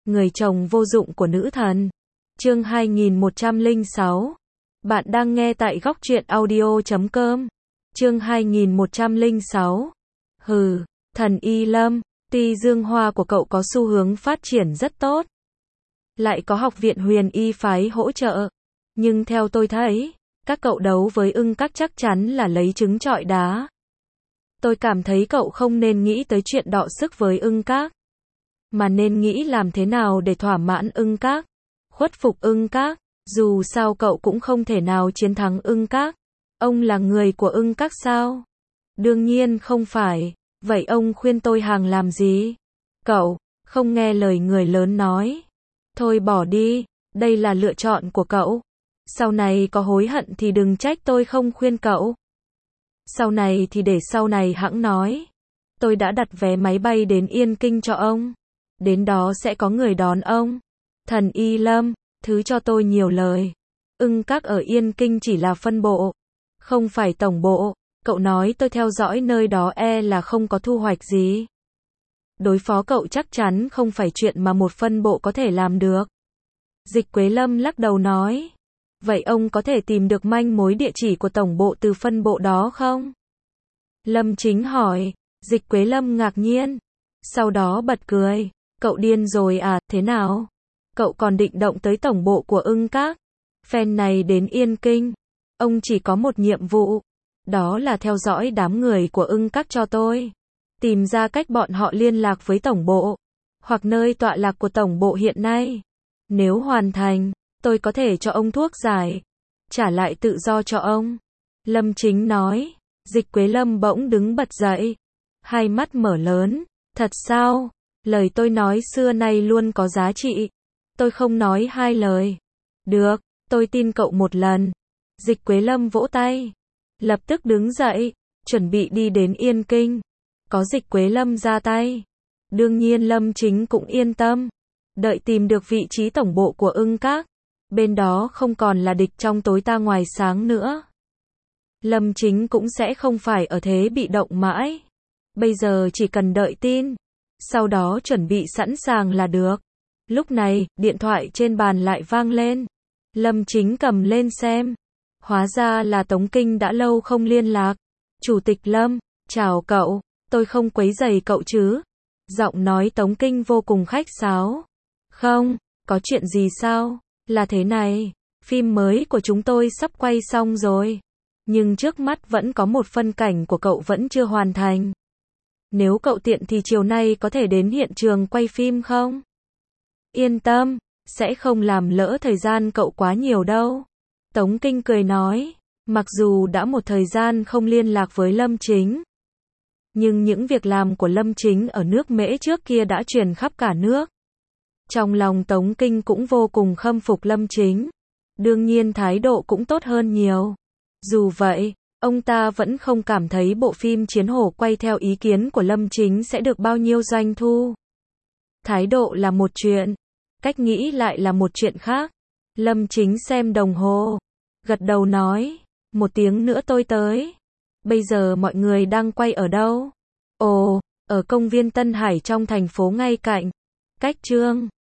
Người chồng vô dụng của nữ thần. Chương 2106. Bạn đang nghe tại góc truyện audio.com. Chương 2106. Hừ, thần Y Lâm, tuy dương hoa của cậu có xu hướng phát triển rất tốt, lại có học viện Huyền Y phái hỗ trợ, nhưng theo tôi thấy, các cậu đấu với ưng các chắc chắn là lấy trứng trọi đá. Tôi cảm thấy cậu không nên nghĩ tới chuyện đọ sức với ưng các, mà nên nghĩ làm thế nào để thỏa mãn ưng các, khuất phục ưng các. Dù sao cậu cũng không thể nào chiến thắng ưng các. Ông là người của ưng các sao? Đương nhiên không phải. Vậy ông khuyên tôi hàng làm gì? Cậu không nghe lời người lớn nói. Thôi bỏ đi, đây là lựa chọn của cậu. Sau này có hối hận thì đừng trách tôi không khuyên cậu. Sau này thì để sau này hẵng nói. Tôi đã đặt vé máy bay đến Yên Kinh cho ông. Đến đó sẽ có người đón ông. Thần Y Lâm, thứ cho tôi nhiều lời. Ưng các ở Yên Kinh chỉ là phân bộ, không phải tổng bộ. Cậu nói tôi theo dõi nơi đó là không có thu hoạch gì. Đối phó cậu chắc chắn không phải chuyện mà một phân bộ có thể làm được. Dịch Quế Lâm lắc đầu nói. Vậy ông có thể tìm được manh mối địa chỉ của tổng bộ từ phân bộ đó không? Lâm Chính hỏi. Dịch Quế Lâm ngạc nhiên, sau đó bật cười. Cậu điên rồi à, thế nào? Cậu còn định động tới tổng bộ của ưng các? Phen này đến Yên Kinh, ông chỉ có một nhiệm vụ, đó là theo dõi đám người của ưng các cho tôi. Tìm ra cách bọn họ liên lạc với tổng bộ, hoặc nơi tọa lạc của tổng bộ hiện nay. Nếu hoàn thành, tôi có thể cho ông thuốc giải, trả lại tự do cho ông. Lâm Chính nói. Dịch Quế Lâm bỗng đứng bật dậy, hai mắt mở lớn. Thật sao? Lời tôi nói xưa nay luôn có giá trị. Tôi không nói hai lời. Được, tôi tin cậu một lần. Dịch Quế Lâm vỗ tay, lập tức đứng dậy, chuẩn bị đi đến Yên Kinh. Có Dịch Quế Lâm ra tay, đương nhiên Lâm Chính cũng yên tâm. Đợi tìm được vị trí tổng bộ của ưng các, bên đó không còn là địch trong tối ta ngoài sáng nữa. Lâm Chính cũng sẽ không phải ở thế bị động mãi. Bây giờ chỉ cần đợi tin, sau đó chuẩn bị sẵn sàng là được. Lúc này, điện thoại trên bàn lại vang lên. Lâm Chính cầm lên xem. Hóa ra là Tống Kinh đã lâu không liên lạc. Chủ tịch Lâm, chào cậu, tôi không quấy rầy cậu chứ? Giọng nói Tống Kinh vô cùng khách sáo. Không, có chuyện gì sao? Là thế này, phim mới của chúng tôi sắp quay xong rồi. Nhưng trước mắt vẫn có một phân cảnh của cậu vẫn chưa hoàn thành. Nếu cậu tiện thì chiều nay có thể đến hiện trường quay phim không? Yên tâm, sẽ không làm lỡ thời gian cậu quá nhiều đâu. Tống Kinh cười nói. Mặc dù đã một thời gian không liên lạc với Lâm Chính, nhưng những việc làm của Lâm Chính ở nước Mễ trước kia đã truyền khắp cả nước. Trong lòng Tống Kinh cũng vô cùng khâm phục Lâm Chính. Đương nhiên thái độ cũng tốt hơn nhiều. Dù vậy, ông ta vẫn không cảm thấy bộ phim Chiến Hổ quay theo ý kiến của Lâm Chính sẽ được bao nhiêu doanh thu. Thái độ là một chuyện, cách nghĩ lại là một chuyện khác. Lâm Chính xem đồng hồ, gật đầu nói, 1 tiếng nữa tôi tới. Bây giờ mọi người đang quay ở đâu? Ồ, ở công viên Tân Hải trong thành phố ngay cạnh. Cách Trương